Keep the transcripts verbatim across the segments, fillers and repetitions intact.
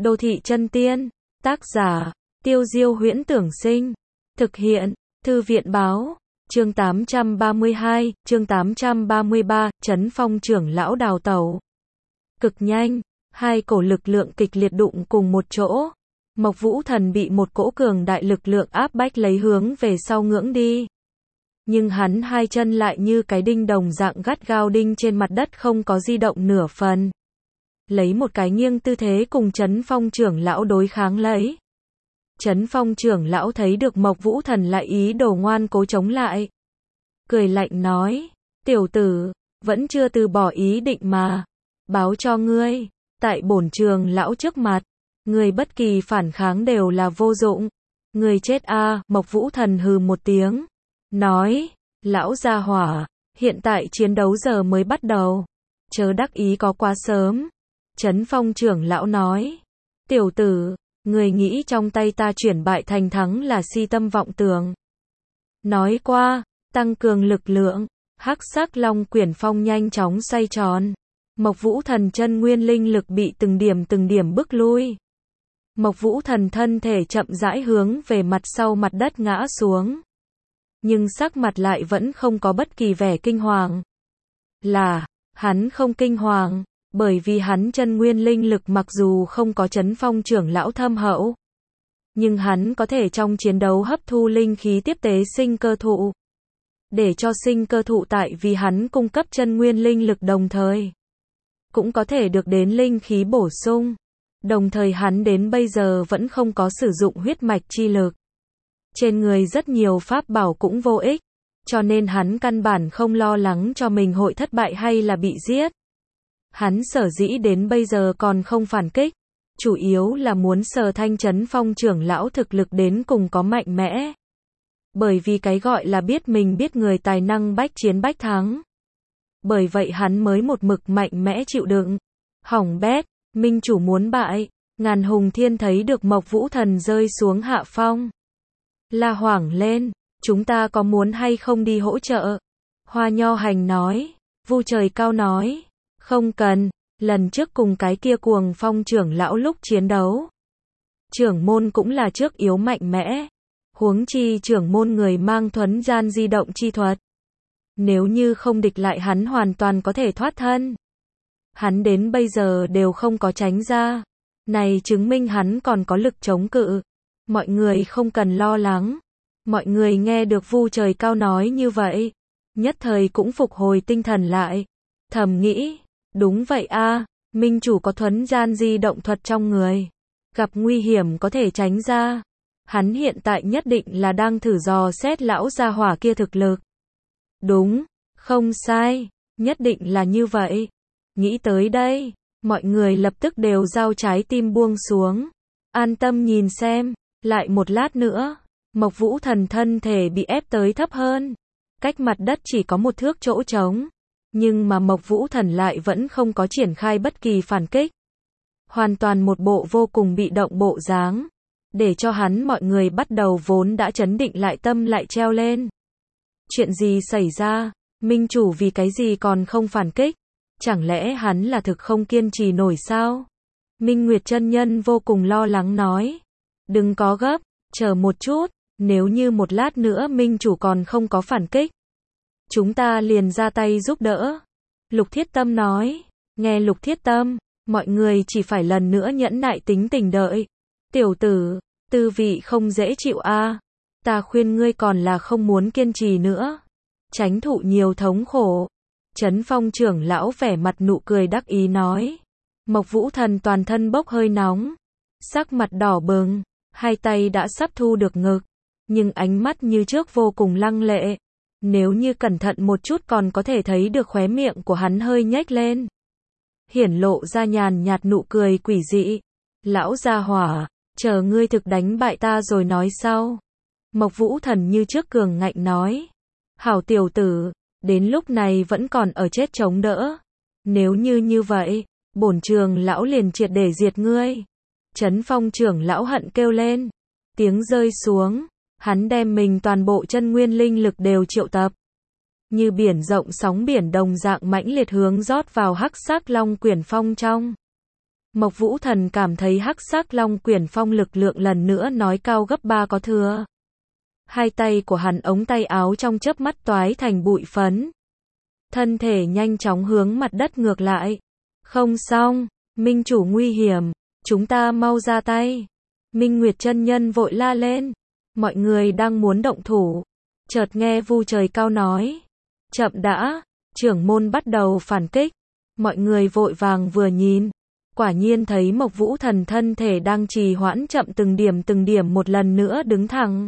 Đô thị chân tiên, tác giả, Tiêu Diêu Huyễn Tưởng Sinh, thực hiện, Thư viện Báo, chương tám trăm ba mươi hai, chương tám trăm ba mươi ba, Trấn Phong trưởng lão đào tẩu. Cực nhanh, hai cổ lực lượng kịch liệt đụng cùng một chỗ. Mộc Vũ Thần bị một cỗ cường đại lực lượng áp bách lấy hướng về sau ngưỡng đi. Nhưng hắn hai chân lại như cái đinh đồng dạng gắt gao đinh trên mặt đất không có di động nửa phần. Lấy một cái nghiêng tư thế cùng Trấn Phong trưởng lão đối kháng lấy. Trấn Phong trưởng lão thấy được Mộc Vũ Thần lại ý đồ ngoan cố chống lại. Cười lạnh nói, tiểu tử, vẫn chưa từ bỏ ý định mà. Báo cho ngươi, tại bổn trường lão trước mặt, người bất kỳ phản kháng đều là vô dụng. Người chết a, à, Mộc Vũ Thần hừ một tiếng. Nói, lão gia hỏa, hiện tại chiến đấu giờ mới bắt đầu. Chớ đắc ý có quá sớm. Trấn Phong trưởng lão nói, tiểu tử, người nghĩ trong tay ta chuyển bại thành thắng là si tâm vọng tưởng. Nói qua, tăng cường lực lượng, hắc sắc long quyển phong nhanh chóng xoay tròn. Mộc Vũ Thần chân nguyên linh lực bị từng điểm từng điểm bức lui. Mộc Vũ Thần thân thể chậm rãi hướng về mặt sau mặt đất ngã xuống. Nhưng sắc mặt lại vẫn không có bất kỳ vẻ kinh hoàng. Là, hắn không kinh hoàng, bởi vì hắn chân nguyên linh lực mặc dù không có Trấn Phong trưởng lão thâm hậu, nhưng hắn có thể trong chiến đấu hấp thu linh khí tiếp tế sinh cơ thụ. Để cho sinh cơ thụ tại vì hắn cung cấp chân nguyên linh lực đồng thời cũng có thể được đến linh khí bổ sung. Đồng thời hắn đến bây giờ vẫn không có sử dụng huyết mạch chi lực. Trên người rất nhiều pháp bảo cũng vô ích, cho nên hắn căn bản không lo lắng cho mình hội thất bại hay là bị giết. Hắn sở dĩ đến bây giờ còn không phản kích, chủ yếu là muốn sờ thanh Trấn Phong trưởng lão thực lực đến cùng có mạnh mẽ. Bởi vì cái gọi là biết mình biết người tài năng bách chiến bách thắng. Bởi vậy hắn mới một mực mạnh mẽ chịu đựng. Hỏng bét, minh chủ muốn bại. Ngàn Hùng Thiên thấy được Mộc Vũ Thần rơi xuống hạ phong, la hoảng lên, chúng ta có muốn hay không đi hỗ trợ? Hoa Nho Hành nói, Vu Trời Cao nói, không cần, lần trước cùng cái kia Cuồng Phong trưởng lão lúc chiến đấu, trưởng môn cũng là trước yếu mạnh mẽ, huống chi trưởng môn người mang thuấn gian di động chi thuật. Nếu như không địch lại hắn hoàn toàn có thể thoát thân. Hắn đến bây giờ đều không có tránh ra. Này chứng minh hắn còn có lực chống cự. Mọi người không cần lo lắng. Mọi người nghe được Vu Trời Cao nói như vậy, nhất thời cũng phục hồi tinh thần lại. Thầm nghĩ, đúng vậy a, minh chủ có thuấn gian di động thuật trong người. Gặp nguy hiểm có thể tránh ra. Hắn hiện tại nhất định là đang thử dò xét lão gia hỏa kia thực lực. Đúng, không sai, nhất định là như vậy. Nghĩ tới đây, mọi người lập tức đều giao trái tim buông xuống. An tâm nhìn xem, lại một lát nữa, Mộc Vũ Thần thân thể bị ép tới thấp hơn. Cách mặt đất chỉ có một thước chỗ trống. Nhưng mà Mộc Vũ Thần lại vẫn không có triển khai bất kỳ phản kích. Hoàn toàn một bộ vô cùng bị động bộ dáng. Để cho hắn mọi người bắt đầu vốn đã chấn định lại tâm lại treo lên. Chuyện gì xảy ra? Minh chủ vì cái gì còn không phản kích? Chẳng lẽ hắn là thực không kiên trì nổi sao? Minh Nguyệt chân nhân vô cùng lo lắng nói. Đừng có gấp, chờ một chút, nếu như một lát nữa Minh chủ còn không có phản kích, chúng ta liền ra tay giúp đỡ. Lục Thiết Tâm nói. Nghe Lục Thiết Tâm, mọi người chỉ phải lần nữa nhẫn nại tính tình đợi. Tiểu tử, tư vị không dễ chịu a. À. Ta khuyên ngươi còn là không muốn kiên trì nữa. Tránh thụ nhiều thống khổ. Trấn Phong trưởng lão vẻ mặt nụ cười đắc ý nói. Mộc Vũ Thần toàn thân bốc hơi nóng. Sắc mặt đỏ bừng. Hai tay đã sắp thu được ngực. Nhưng ánh mắt như trước vô cùng lăng lệ. Nếu như cẩn thận một chút còn có thể thấy được khóe miệng của hắn hơi nhếch lên. Hiển lộ ra nhàn nhạt nụ cười quỷ dị. Lão gia hỏa, chờ ngươi thực đánh bại ta rồi nói sau. Mộc Vũ Thần như trước cường ngạnh nói. Hảo tiểu tử, đến lúc này vẫn còn ở chết chống đỡ. Nếu như như vậy, bổn trường lão liền triệt để diệt ngươi. Trấn Phong trưởng lão hận kêu lên. Tiếng rơi xuống, hắn đem mình toàn bộ chân nguyên linh lực đều triệu tập. Như biển rộng sóng biển đồng dạng mãnh liệt hướng rót vào hắc sắc long quyển phong trong. Mộc Vũ Thần cảm thấy hắc sắc long quyển phong lực lượng lần nữa nói cao gấp ba có thừa. Hai tay của hắn ống tay áo trong chớp mắt toái thành bụi phấn. Thân thể nhanh chóng hướng mặt đất ngược lại. Không xong, Minh chủ nguy hiểm, chúng ta mau ra tay. Minh Nguyệt chân nhân vội la lên. Mọi người đang muốn động thủ. Chợt nghe Vu Trời Cao nói. Chậm đã, trưởng môn bắt đầu phản kích. Mọi người vội vàng vừa nhìn. Quả nhiên thấy Mộc Vũ Thần thân thể đang trì hoãn chậm từng điểm từng điểm một lần nữa đứng thẳng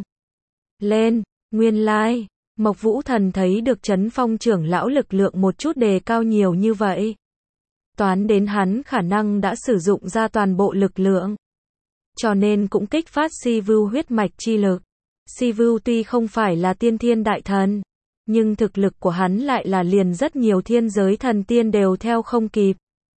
lên. Nguyên lai, Mộc Vũ Thần thấy được Chấn Phong trưởng lão lực lượng một chút đề cao nhiều như vậy. Toán đến hắn khả năng đã sử dụng ra toàn bộ lực lượng. Cho nên cũng kích phát Si Vưu huyết mạch chi lực. Si Vưu tuy không phải là tiên thiên đại thần, nhưng thực lực của hắn lại là liền rất nhiều thiên giới thần tiên đều theo không kịp.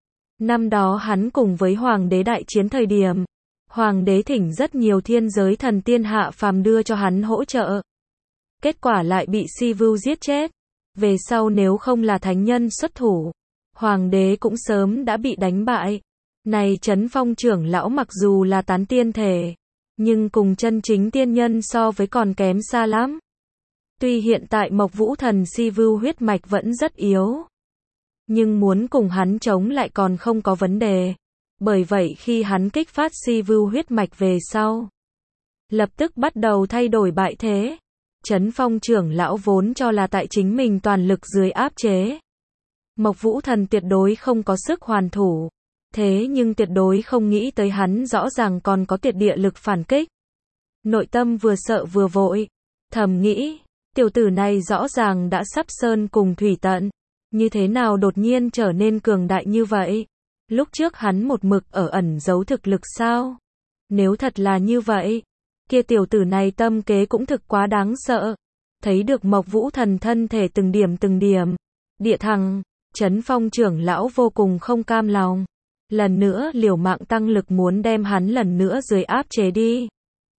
Năm đó hắn cùng với Hoàng đế đại chiến thời điểm, Hoàng đế thỉnh rất nhiều thiên giới thần tiên hạ phàm đưa cho hắn hỗ trợ. Kết quả lại bị Si Vưu giết chết. Về sau nếu không là thánh nhân xuất thủ, Hoàng đế cũng sớm đã bị đánh bại. Này Chấn Phong trưởng lão mặc dù là tán tiên thể, nhưng cùng chân chính tiên nhân so với còn kém xa lắm. Tuy hiện tại Mộc Vũ Thần Si Vưu huyết mạch vẫn rất yếu, nhưng muốn cùng hắn chống lại còn không có vấn đề. Bởi vậy khi hắn kích phát Si Vưu huyết mạch về sau, lập tức bắt đầu thay đổi bại thế. Chấn Phong trưởng lão vốn cho là tại chính mình toàn lực dưới áp chế, Mộc Vũ Thần tuyệt đối không có sức hoàn thủ. Thế nhưng tuyệt đối không nghĩ tới hắn rõ ràng còn có tuyệt địa lực phản kích. Nội tâm vừa sợ vừa vội, thầm nghĩ, tiểu tử này rõ ràng đã sắp sơn cùng thủy tận, như thế nào đột nhiên trở nên cường đại như vậy? Lúc trước hắn một mực ở ẩn giấu thực lực sao? Nếu thật là như vậy, kia tiểu tử này tâm kế cũng thực quá đáng sợ. Thấy được Mộc Vũ Thần thân thể từng điểm từng điểm địa thăng, Chấn Phong trưởng lão vô cùng không cam lòng. Lần nữa liều mạng tăng lực muốn đem hắn lần nữa dưới áp chế đi.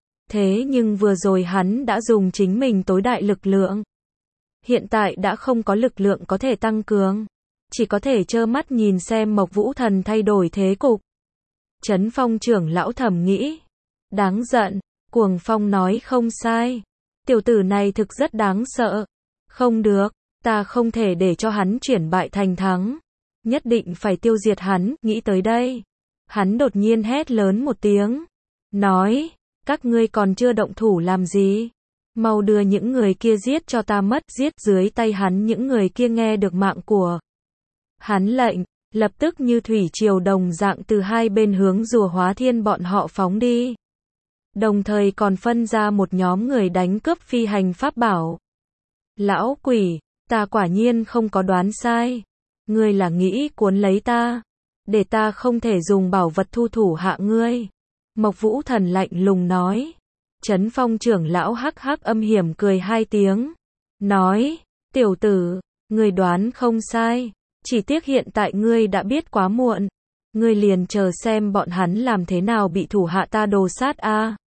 Thế nhưng vừa rồi hắn đã dùng chính mình tối đại lực lượng. Hiện tại đã không có lực lượng có thể tăng cường. Chỉ có thể trơ mắt nhìn xem Mộc Vũ Thần thay đổi thế cục. Chấn Phong trưởng lão thầm nghĩ. Đáng giận, Cuồng Phong nói không sai. Tiểu tử này thực rất đáng sợ. Không được, ta không thể để cho hắn chuyển bại thành thắng. Nhất định phải tiêu diệt hắn. Nghĩ tới đây, hắn đột nhiên hét lớn một tiếng. Nói, các ngươi còn chưa động thủ làm gì? Mau đưa những người kia giết cho ta mất. Giết dưới tay hắn những người kia nghe được mạng của hắn lệnh, lập tức như thủy triều đồng dạng từ hai bên hướng rùa Hóa Thiên bọn họ phóng đi. Đồng thời còn phân ra một nhóm người đánh cướp phi hành pháp bảo. Lão quỷ, ta quả nhiên không có đoán sai. Ngươi là nghĩ cuốn lấy ta, để ta không thể dùng bảo vật thu thủ hạ ngươi. Mộc Vũ Thần lạnh lùng nói. Chấn Phong trưởng lão hắc hắc âm hiểm cười hai tiếng. Nói, tiểu tử, ngươi đoán không sai. Chỉ tiếc hiện tại ngươi đã biết quá muộn. Ngươi liền chờ xem bọn hắn làm thế nào bị thủ hạ ta đồ sát a. À.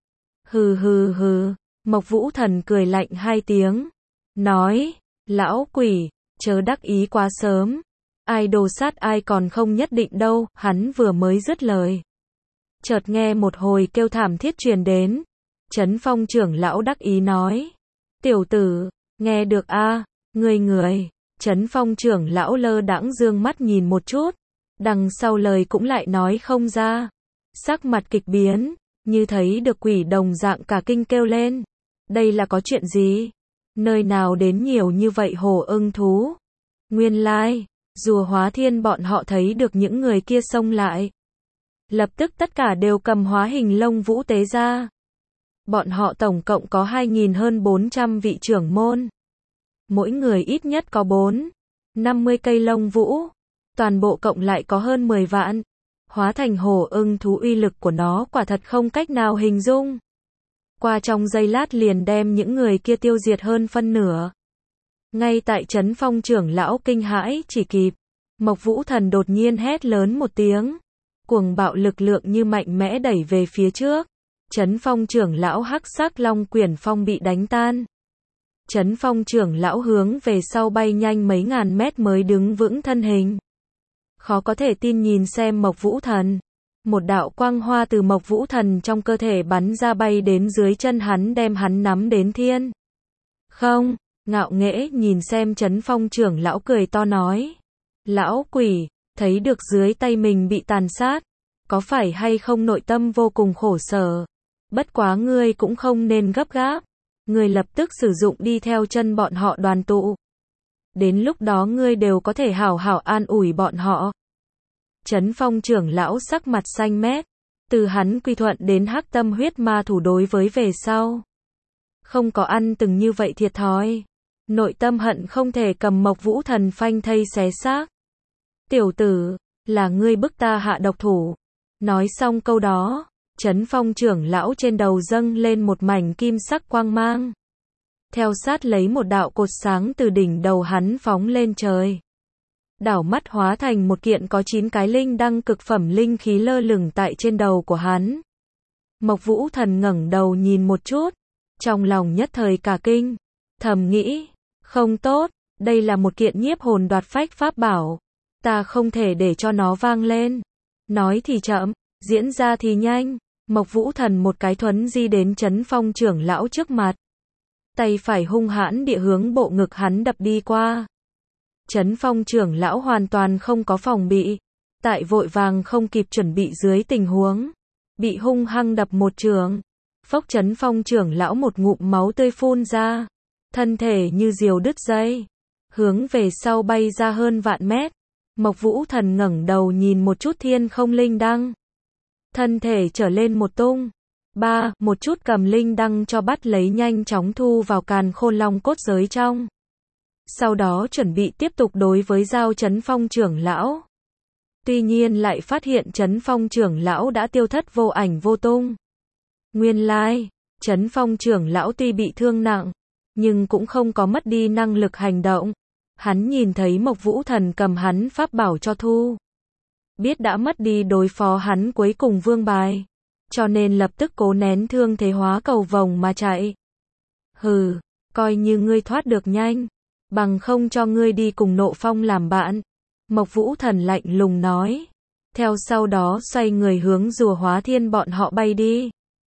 Hừ hừ hừ, Mộc Vũ Thần cười lạnh hai tiếng. Nói, lão quỷ, chớ đắc ý quá sớm. Ai đồ sát ai còn không nhất định đâu. Hắn vừa mới dứt lời, chợt nghe một hồi kêu thảm thiết truyền đến. Chấn Phong trưởng lão đắc ý nói. Tiểu tử, nghe được a? À, người người. Chấn Phong trưởng lão lơ đãng dương mắt nhìn một chút. Đằng sau lời cũng lại nói không ra. Sắc mặt kịch biến, như thấy được quỷ đồng dạng cả kinh kêu lên. Đây là có chuyện gì? Nơi nào đến nhiều như vậy hổ ưng thú? Nguyên lai, rùa Hóa Thiên bọn họ thấy được những người kia xông lại. Lập tức tất cả đều cầm hóa hình lông vũ tế ra. Bọn họ tổng cộng có hai nghìn hơn bốn trăm vị trưởng môn. Mỗi người ít nhất có bốn, năm mươi cây lông vũ. Toàn bộ cộng lại có hơn mười vạn. Hóa thành hổ ưng thú uy lực của nó quả thật không cách nào hình dung. Qua trong giây lát liền đem những người kia tiêu diệt hơn phân nửa. Ngay tại Chấn Phong trưởng lão kinh hãi chỉ kịp. Mộc Vũ Thần đột nhiên hét lớn một tiếng. Cuồng bạo lực lượng như mạnh mẽ đẩy về phía trước. Chấn Phong trưởng lão hắc sắc long quyển phong bị đánh tan. Chấn Phong trưởng lão hướng về sau bay nhanh mấy ngàn mét mới đứng vững thân hình. khó có thể tin nhìn xem Mộc Vũ Thần. Một đạo quang hoa từ Mộc Vũ Thần trong cơ thể bắn ra bay đến dưới chân hắn đem hắn nắm đến thiên. Không, ngạo nghễ nhìn xem Chấn Phong trưởng lão cười to nói. Lão quỷ, thấy được dưới tay mình bị tàn sát, có phải hay không nội tâm vô cùng khổ sở. Bất quá ngươi cũng không nên gấp gáp, ngươi lập tức sử dụng đi theo chân bọn họ đoàn tụ. Đến lúc đó ngươi đều có thể hảo hảo an ủi bọn họ. Chấn Phong trưởng lão sắc mặt xanh mét, từ hắn quy thuận đến hắc tâm huyết ma thủ đối với về sau. Không có ăn từng như vậy thiệt thòi. Nội tâm hận không thể cầm Mộc Vũ Thần phanh thây xé xác. Tiểu tử, là ngươi bức ta hạ độc thủ. Nói xong câu đó, Chấn Phong trưởng lão trên đầu dâng lên một mảnh kim sắc quang mang. Theo sát lấy một đạo cột sáng từ đỉnh đầu hắn phóng lên trời. Đảo mắt hóa thành một kiện có chín cái linh đăng cực phẩm linh khí lơ lửng tại trên đầu của hắn. Mộc Vũ Thần ngẩng đầu nhìn một chút, trong lòng nhất thời cả kinh, thầm nghĩ, không tốt, đây là một kiện nhiếp hồn đoạt phách pháp bảo, ta không thể để cho nó vang lên. Nói thì chậm, diễn ra thì nhanh, Mộc Vũ Thần một cái thuấn di đến Chấn Phong trưởng lão trước mặt. Tay phải hung hãn địa hướng bộ ngực hắn đập đi qua. Chấn Phong trưởng lão hoàn toàn không có phòng bị, tại vội vàng không kịp chuẩn bị dưới tình huống, bị hung hăng đập một trường. Phốc, Chấn Phong trưởng lão một ngụm máu tươi phun ra, thân thể như diều đứt dây, hướng về sau bay ra hơn vạn mét. Mộc Vũ Thần ngẩng đầu nhìn một chút thiên không linh đăng, thân thể trở lên một tung, ba, một chút cầm linh đăng cho bắt lấy nhanh chóng thu vào càn khôn long cốt giới trong. Sau đó chuẩn bị tiếp tục đối với giao Chấn Phong trưởng lão. Tuy nhiên lại phát hiện Chấn Phong trưởng lão đã tiêu thất vô ảnh vô tung. Nguyên lai, Chấn Phong trưởng lão tuy bị thương nặng, nhưng cũng không có mất đi năng lực hành động. Hắn nhìn thấy Mộc Vũ Thần cầm hắn pháp bảo cho thu, biết đã mất đi đối phó hắn cuối cùng vương bài, cho nên lập tức cố nén thương thế hóa cầu vồng mà chạy. Hừ, coi như ngươi thoát được nhanh, bằng không cho ngươi đi cùng Nộ Phong làm bạn. Mộc Vũ Thần lạnh lùng nói. Theo sau đó xoay người hướng rùa hóa thiên bọn họ bay đi.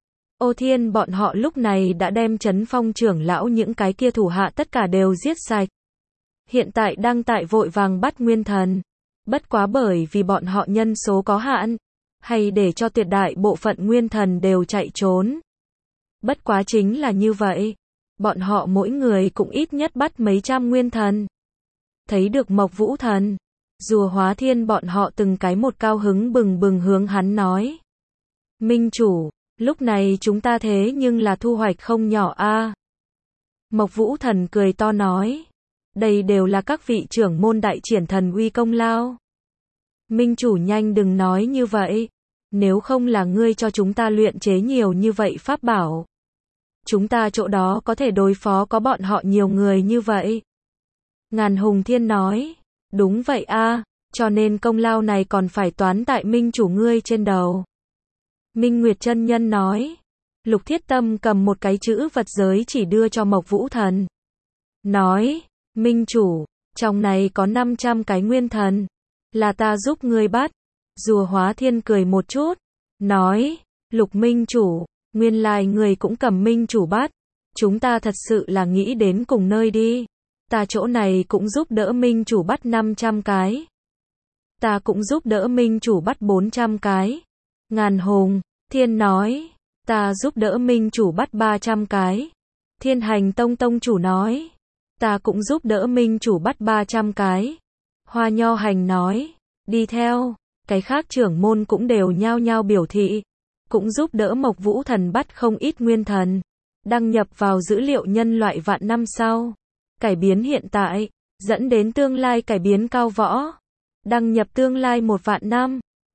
Ô Thiên bọn họ lúc này đã đem Chấn Phong trưởng lão những cái kia thủ hạ tất cả đều giết sạch. Hiện tại đang tại vội vàng bắt nguyên thần. Bất quá bởi vì bọn họ nhân số có hạn, hay để cho tuyệt đại bộ phận nguyên thần đều chạy trốn. Bất quá chính là như vậy, bọn họ mỗi người cũng ít nhất bắt mấy trăm nguyên thần. Thấy được Mộc Vũ Thần, rùa hóa thiên bọn họ từng cái một cao hứng bừng bừng hướng hắn nói. Minh chủ, lúc này chúng ta thế nhưng là thu hoạch không nhỏ a. À. Mộc Vũ Thần cười to nói. Đây đều là các vị trưởng môn đại triển thần uy công lao. Minh chủ nhanh đừng nói như vậy. Nếu không là ngươi cho chúng ta luyện chế nhiều như vậy pháp bảo, chúng ta chỗ đó có thể đối phó có bọn họ nhiều người như vậy. Ngàn Hùng Thiên nói. Đúng vậy a, à, cho nên công lao này còn phải toán tại minh chủ ngươi trên đầu. Minh Nguyệt chân nhân nói. Lục Thiết Tâm cầm một cái chữ vật giới chỉ đưa cho Mộc Vũ Thần. Nói, minh chủ, trong này có năm trăm cái nguyên thần, là ta giúp ngươi bắt. Rùa hóa thiên cười một chút, nói, Lục minh chủ, nguyên lai người cũng cầm minh chủ bắt. Chúng ta thật sự là nghĩ đến cùng nơi đi. Ta chỗ này cũng giúp đỡ minh chủ bắt năm trăm cái. Ta cũng giúp đỡ minh chủ bắt bốn trăm cái. Ngàn Hùng Thiên nói, ta giúp đỡ minh chủ bắt ba trăm cái. Thiên Hành Tông tông chủ nói, ta cũng giúp đỡ minh chủ bắt ba trăm cái. Hoa Nho Hành nói, đi theo, cái khác trưởng môn cũng đều nhao nhao biểu thị, cũng giúp đỡ Mộc Vũ Thần bắt không ít nguyên thần, đăng nhập vào dữ liệu nhân loại vạn năm sau, cải biến hiện tại, dẫn đến tương lai cải biến cao võ, đăng nhập tương lai một vạn năm.